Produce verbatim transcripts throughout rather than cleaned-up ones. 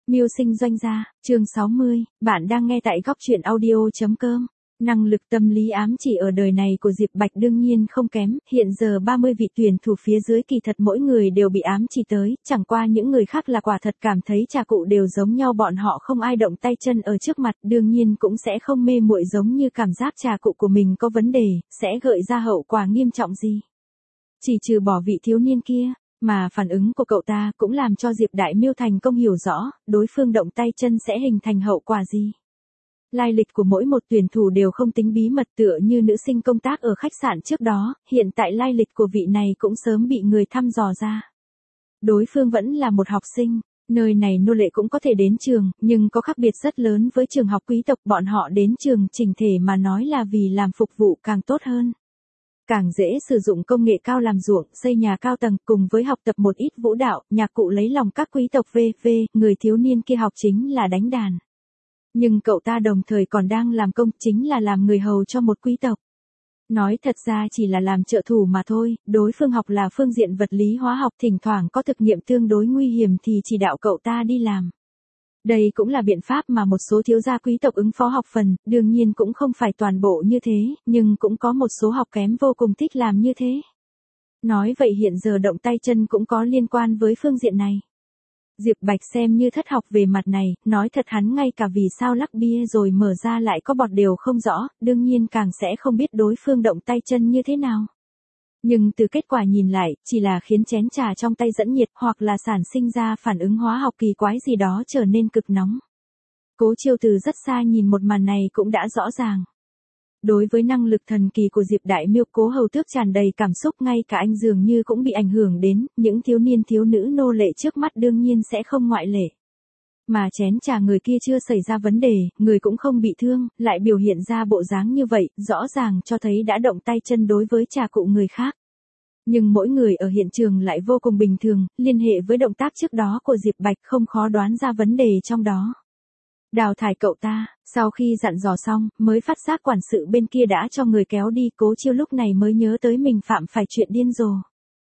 Mưu sinh doanh gia, chương sáu mươi, bạn đang nghe tại góc truyện audio chấm com. Năng lực tâm lý ám chỉ ở đời này của Diệp Bạch đương nhiên không kém, hiện giờ ba mươi vị tuyển thủ phía dưới kỳ thật mỗi người đều bị ám chỉ tới, chẳng qua những người khác là quả thật cảm thấy trà cụ đều giống nhau, bọn họ không ai động tay chân ở trước mặt, đương nhiên cũng sẽ không mê muội giống như cảm giác trà cụ của mình có vấn đề, sẽ gợi ra hậu quả nghiêm trọng gì. Chỉ trừ bỏ vị thiếu niên kia. Mà phản ứng của cậu ta cũng làm cho Diệp Đại Miêu thành công hiểu rõ, đối phương động tay chân sẽ hình thành hậu quả gì. Lai lịch của mỗi một tuyển thủ đều không tính bí mật, tựa như nữ sinh công tác ở khách sạn trước đó, hiện tại lai lịch của vị này cũng sớm bị người thăm dò ra. Đối phương vẫn là một học sinh, nơi này nô lệ cũng có thể đến trường, nhưng có khác biệt rất lớn với trường học quý tộc, bọn họ đến trường chỉnh thể mà nói là vì làm phục vụ càng tốt hơn. Càng dễ sử dụng công nghệ cao làm ruộng, xây nhà cao tầng, cùng với học tập một ít vũ đạo, nhạc cụ lấy lòng các quý tộc vân vân, người thiếu niên kia học chính là đánh đàn. Nhưng cậu ta đồng thời còn đang làm công, chính là làm người hầu cho một quý tộc. Nói thật ra chỉ là làm trợ thủ mà thôi, đối phương học là phương diện vật lý hóa học, thỉnh thoảng có thực nghiệm tương đối nguy hiểm thì chỉ đạo cậu ta đi làm. Đây cũng là biện pháp mà một số thiếu gia quý tộc ứng phó học phần, đương nhiên cũng không phải toàn bộ như thế, nhưng cũng có một số học kém vô cùng thích làm như thế. Nói vậy hiện giờ động tay chân cũng có liên quan với phương diện này. Diệp Bạch xem như thất học về mặt này, nói thật hắn ngay cả vì sao lắc bia rồi mở ra lại có bọt đều không rõ, đương nhiên càng sẽ không biết đối phương động tay chân như thế nào. Nhưng từ kết quả nhìn lại, chỉ là khiến chén trà trong tay dẫn nhiệt hoặc là sản sinh ra phản ứng hóa học kỳ quái gì đó trở nên cực nóng. Cố Chiêu từ rất xa nhìn một màn này cũng đã rõ ràng. Đối với năng lực thần kỳ của Diệp Đại Miêu, Cố Hầu Tước tràn đầy cảm xúc, ngay cả anh dường như cũng bị ảnh hưởng đến, những thiếu niên thiếu nữ nô lệ trước mắt đương nhiên sẽ không ngoại lệ. Mà chén trà người kia chưa xảy ra vấn đề, người cũng không bị thương, lại biểu hiện ra bộ dáng như vậy, rõ ràng cho thấy đã động tay chân đối với trà cụ người khác. Nhưng mỗi người ở hiện trường lại vô cùng bình thường, liên hệ với động tác trước đó của Diệp Bạch không khó đoán ra vấn đề trong đó. Đào thải cậu ta, sau khi dặn dò xong, mới phát giác quản sự bên kia đã cho người kéo đi, Cố Chiêu lúc này mới nhớ tới mình phạm phải chuyện điên rồ.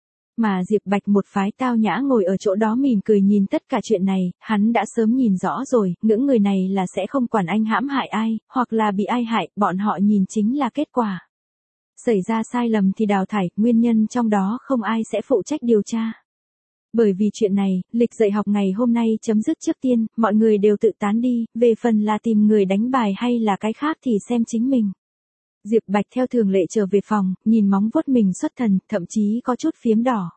Mà Diệp Bạch một phái tao nhã ngồi ở chỗ đó mỉm cười nhìn tất cả chuyện này, hắn đã sớm nhìn rõ rồi, những người này là sẽ không quản anh hãm hại ai, hoặc là bị ai hại, bọn họ nhìn chính là kết quả. Xảy ra sai lầm thì đào thải, nguyên nhân trong đó không ai sẽ phụ trách điều tra. Bởi vì chuyện này, lịch dạy học ngày hôm nay chấm dứt trước tiên, mọi người đều tự tán đi, về phần là tìm người đánh bài hay là cái khác thì xem chính mình. Diệp Bạch theo thường lệ trở về phòng, nhìn móng vuốt mình xuất thần, thậm chí có chút phiếm đỏ.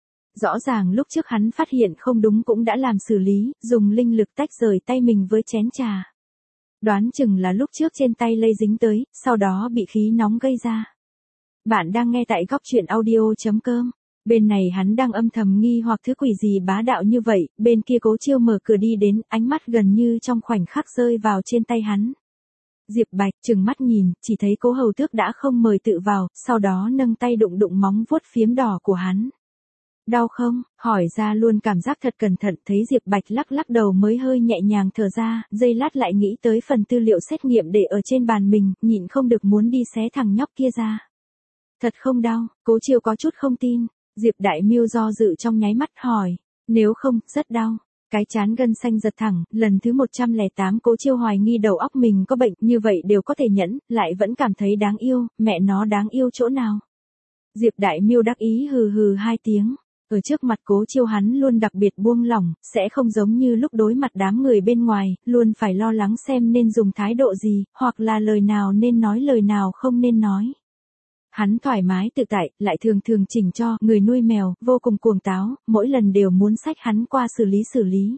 Rõ ràng lúc trước hắn phát hiện không đúng cũng đã làm xử lý, dùng linh lực tách rời tay mình với chén trà. Đoán chừng là lúc trước trên tay lây dính tới, sau đó bị khí nóng gây ra. Bạn đang nghe tại góc truyện audio chấm com. Bên này hắn đang âm thầm nghi hoặc thứ quỷ gì bá đạo như vậy, bên kia Cố Chiêu mở cửa đi đến, ánh mắt gần như trong khoảnh khắc rơi vào trên tay hắn. Diệp Bạch trừng mắt nhìn, chỉ thấy Cố Hầu Tước đã không mời tự vào, sau đó nâng tay đụng đụng móng vuốt phiếm đỏ của hắn. Đau không? Hỏi ra luôn cảm giác thật cẩn thận, thấy Diệp Bạch lắc lắc đầu mới hơi nhẹ nhàng thở ra, giây lát lại nghĩ tới phần tư liệu xét nghiệm để ở trên bàn mình, nhịn không được muốn đi xé thằng nhóc kia ra. Thật không đau? Cố Chiêu có chút không tin. Diệp Đại Miêu do dự trong nháy mắt hỏi, nếu không, rất đau. Cái trán gân xanh giật thẳng, lần thứ một trăm lẻ tám Cố Chiêu hoài nghi đầu óc mình có bệnh, như vậy đều có thể nhẫn, lại vẫn cảm thấy đáng yêu, mẹ nó đáng yêu chỗ nào. Diệp Đại Miêu đắc ý hừ hừ hai tiếng, ở trước mặt Cố Chiêu hắn luôn đặc biệt buông lỏng, sẽ không giống như lúc đối mặt đám người bên ngoài, luôn phải lo lắng xem nên dùng thái độ gì, hoặc là lời nào nên nói lời nào không nên nói. Hắn thoải mái tự tại, lại thường thường chỉnh cho, người nuôi mèo, vô cùng cuồng táo, mỗi lần đều muốn xách hắn qua xử lý xử lý.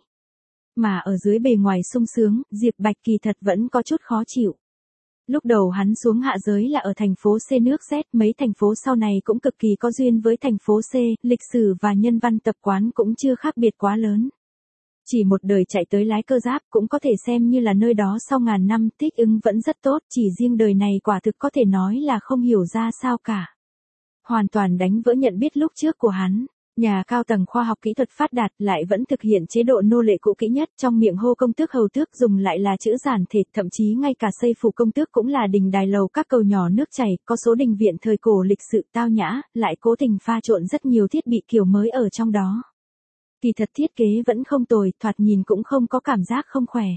Mà ở dưới bề ngoài sung sướng, Diệp Bạch kỳ thật vẫn có chút khó chịu. Lúc đầu hắn xuống hạ giới là ở thành phố C nước Z, mấy thành phố sau này cũng cực kỳ có duyên với thành phố C, lịch sử và nhân văn tập quán cũng chưa khác biệt quá lớn. Chỉ một đời chạy tới lái cơ giáp cũng có thể xem như là nơi đó sau ngàn năm thích ứng vẫn rất tốt, chỉ riêng đời này quả thực có thể nói là không hiểu ra sao cả. Hoàn toàn đánh vỡ nhận biết lúc trước của hắn. Nhà cao tầng khoa học kỹ thuật phát đạt lại vẫn thực hiện chế độ nô lệ cũ kỹ nhất, trong miệng hô công tước hầu tước dùng lại là chữ giản thể, thậm chí ngay cả xây phủ công tước cũng là đình đài lầu các cầu nhỏ nước chảy, có số đình viện thời cổ lịch sự tao nhã, lại cố tình pha trộn rất nhiều thiết bị kiểu mới ở trong đó. Kỳ thật thiết kế vẫn không tồi, thoạt nhìn cũng không có cảm giác không khỏe.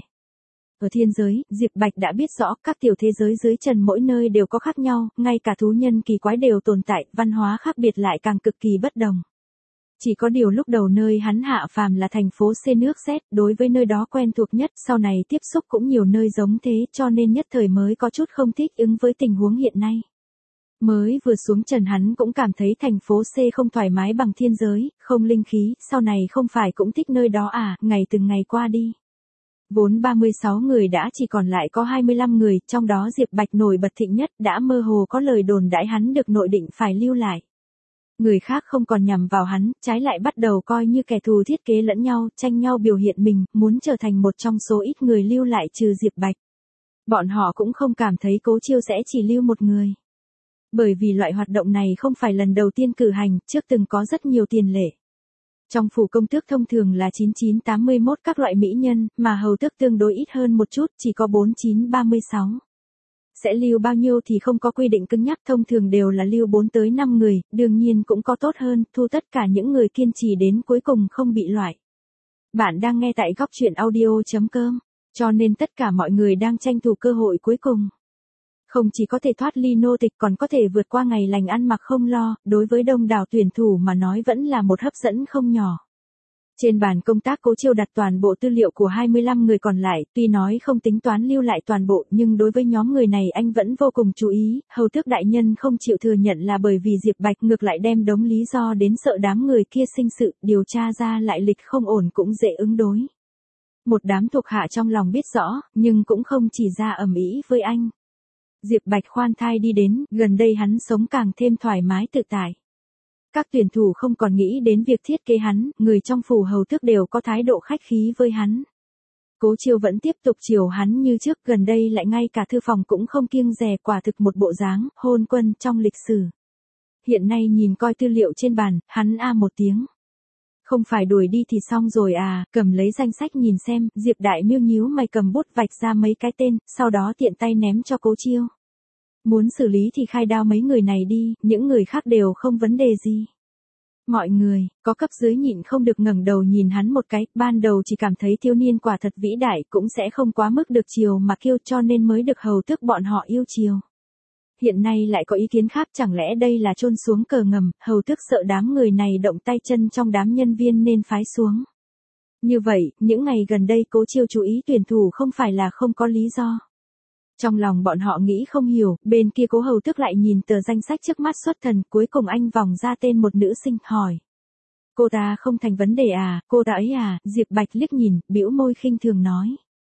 Ở thiên giới, Diệp Bạch đã biết rõ các tiểu thế giới dưới trần mỗi nơi đều có khác nhau, ngay cả thú nhân kỳ quái đều tồn tại, văn hóa khác biệt lại càng cực kỳ bất đồng. Chỉ có điều lúc đầu nơi hắn hạ phàm là thành phố C nước Z, đối với nơi đó quen thuộc nhất, sau này tiếp xúc cũng nhiều nơi giống thế cho nên nhất thời mới có chút không thích ứng với tình huống hiện nay. Mới vừa xuống trần hắn cũng cảm thấy thành phố C không thoải mái bằng thiên giới, không linh khí, sau này không phải cũng thích nơi đó à, ngày từng ngày qua đi. Vốn ba mươi sáu người đã chỉ còn lại có hai mươi lăm người, trong đó Diệp Bạch nổi bật thịnh nhất, đã mơ hồ có lời đồn đãi hắn được nội định phải lưu lại. Người khác không còn nhằm vào hắn, trái lại bắt đầu coi như kẻ thù thiết kế lẫn nhau, tranh nhau biểu hiện mình, muốn trở thành một trong số ít người lưu lại trừ Diệp Bạch. Bọn họ cũng không cảm thấy Cố Chiêu sẽ chỉ lưu một người. Bởi vì loại hoạt động này không phải lần đầu tiên cử hành, trước từng có rất nhiều tiền lệ. Trong phủ công tước thông thường là chín chín tám mươi mốt các loại mỹ nhân, mà hầu tước tương đối ít hơn một chút, chỉ có bốn chín ba mươi sáu. Sẽ lưu bao nhiêu thì không có quy định cứng nhắc, thông thường đều là lưu bốn tới năm người, đương nhiên cũng có tốt hơn, thu tất cả những người kiên trì đến cuối cùng không bị loại. Bạn đang nghe tại góc truyện audio chấm com, cho nên tất cả mọi người đang tranh thủ cơ hội cuối cùng. Không chỉ có thể thoát ly nô tịch còn có thể vượt qua ngày lành ăn mặc không lo, đối với đông đảo tuyển thủ mà nói vẫn là một hấp dẫn không nhỏ. Trên bàn công tác Cố Chiêu đặt toàn bộ tư liệu của hai mươi lăm người còn lại, tuy nói không tính toán lưu lại toàn bộ nhưng đối với nhóm người này anh vẫn vô cùng chú ý, hầu tước đại nhân không chịu thừa nhận là bởi vì Diệp Bạch ngược lại đem đống lý do đến sợ đám người kia sinh sự, điều tra ra lại lịch không ổn cũng dễ ứng đối. Một đám thuộc hạ trong lòng biết rõ, nhưng cũng không chỉ ra ầm ĩ với anh. Diệp Bạch khoan thai đi đến, gần đây hắn sống càng thêm thoải mái tự tại. Các tuyển thủ không còn nghĩ đến việc thiết kế hắn, người trong phủ hầu tước đều có thái độ khách khí với hắn. Cố Chiêu vẫn tiếp tục chiều hắn như trước, gần đây lại ngay cả thư phòng cũng không kiêng dè, quả thực một bộ dáng hôn quân trong lịch sử. Hiện nay nhìn coi tư liệu trên bàn, hắn a một tiếng. Không phải đuổi đi thì xong rồi à, cầm lấy danh sách nhìn xem, Diệp Đại Miêu nhíu mày cầm bút vạch ra mấy cái tên, sau đó tiện tay ném cho Cố Chiêu. Muốn xử lý thì khai đao mấy người này đi, những người khác đều không vấn đề gì. Mọi người, có cấp dưới nhịn không được ngẩng đầu nhìn hắn một cái, ban đầu chỉ cảm thấy thiếu niên quả thật vĩ đại, cũng sẽ không quá mức được chiều mà kiêu cho nên mới được hầu tước bọn họ yêu chiều. Hiện nay lại có ý kiến khác, chẳng lẽ đây là chôn xuống cờ ngầm, hầu tước sợ đám người này động tay chân trong đám nhân viên nên phái xuống. Như vậy, những ngày gần đây Cố Chiêu chú ý tuyển thủ không phải là không có lý do. Trong lòng bọn họ nghĩ không hiểu, bên kia Cố hầu tước lại nhìn tờ danh sách trước mắt xuất thần, cuối cùng anh vòng ra tên một nữ sinh, hỏi. Cô ta không thành vấn đề à, cô ta ấy à, Diệp Bạch liếc nhìn, bĩu môi khinh thường nói.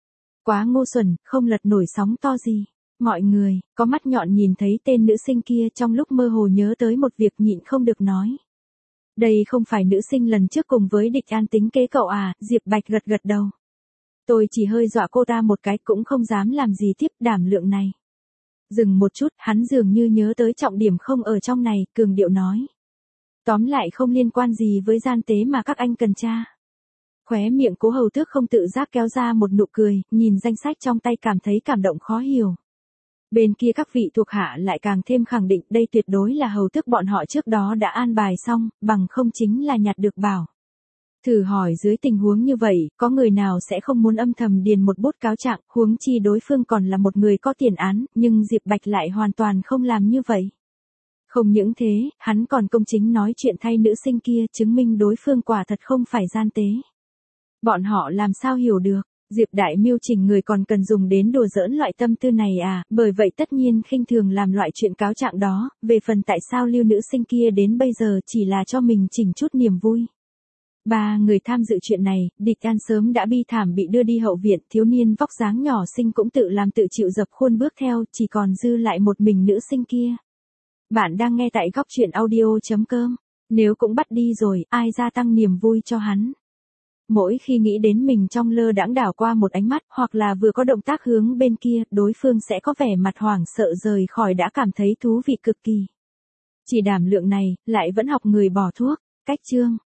Quá ngu xuẩn, không lật nổi sóng to gì. Mọi người, có mắt nhọn nhìn thấy tên nữ sinh kia trong lúc mơ hồ nhớ tới một việc nhịn không được nói. Đây không phải nữ sinh lần trước cùng với Địch An tính kế cậu à, Diệp Bạch gật gật đầu. Tôi chỉ hơi dọa cô ta một cái cũng không dám làm gì tiếp, đảm lượng này. Dừng một chút, hắn dường như nhớ tới trọng điểm không ở trong này, cường điệu nói. Tóm lại không liên quan gì với gian tế mà các anh cần tra. Khóe miệng Cố hầu tước không tự giác kéo ra một nụ cười, nhìn danh sách trong tay cảm thấy cảm động khó hiểu. Bên kia các vị thuộc hạ lại càng thêm khẳng định đây tuyệt đối là hầu tước bọn họ trước đó đã an bài xong, bằng không chính là nhặt được bảo. Thử hỏi dưới tình huống như vậy, có người nào sẽ không muốn âm thầm điền một bút cáo trạng, huống chi đối phương còn là một người có tiền án, nhưng Diệp Bạch lại hoàn toàn không làm như vậy. Không những thế, hắn còn công chính nói chuyện thay nữ sinh kia, chứng minh đối phương quả thật không phải gian tế. Bọn họ làm sao hiểu được, Diệp Đại Miêu chỉnh người còn cần dùng đến đùa giỡn loại tâm tư này à, bởi vậy tất nhiên khinh thường làm loại chuyện cáo trạng đó, về phần tại sao lưu nữ sinh kia đến bây giờ chỉ là cho mình chỉnh chút niềm vui. Ba người tham dự chuyện này, Địch An sớm đã bi thảm bị đưa đi hậu viện, thiếu niên vóc dáng nhỏ xinh cũng tự làm tự chịu dập khuôn bước theo, chỉ còn dư lại một mình nữ sinh kia. Bạn đang nghe tại góc truyện audio chấm com, nếu cũng bắt đi rồi, ai gia tăng niềm vui cho hắn. Mỗi khi nghĩ đến mình trong lơ đãng đảo qua một ánh mắt, hoặc là vừa có động tác hướng bên kia, đối phương sẽ có vẻ mặt hoảng sợ rời khỏi đã cảm thấy thú vị cực kỳ. Chỉ đảm lượng này, lại vẫn học người bỏ thuốc, cách chương.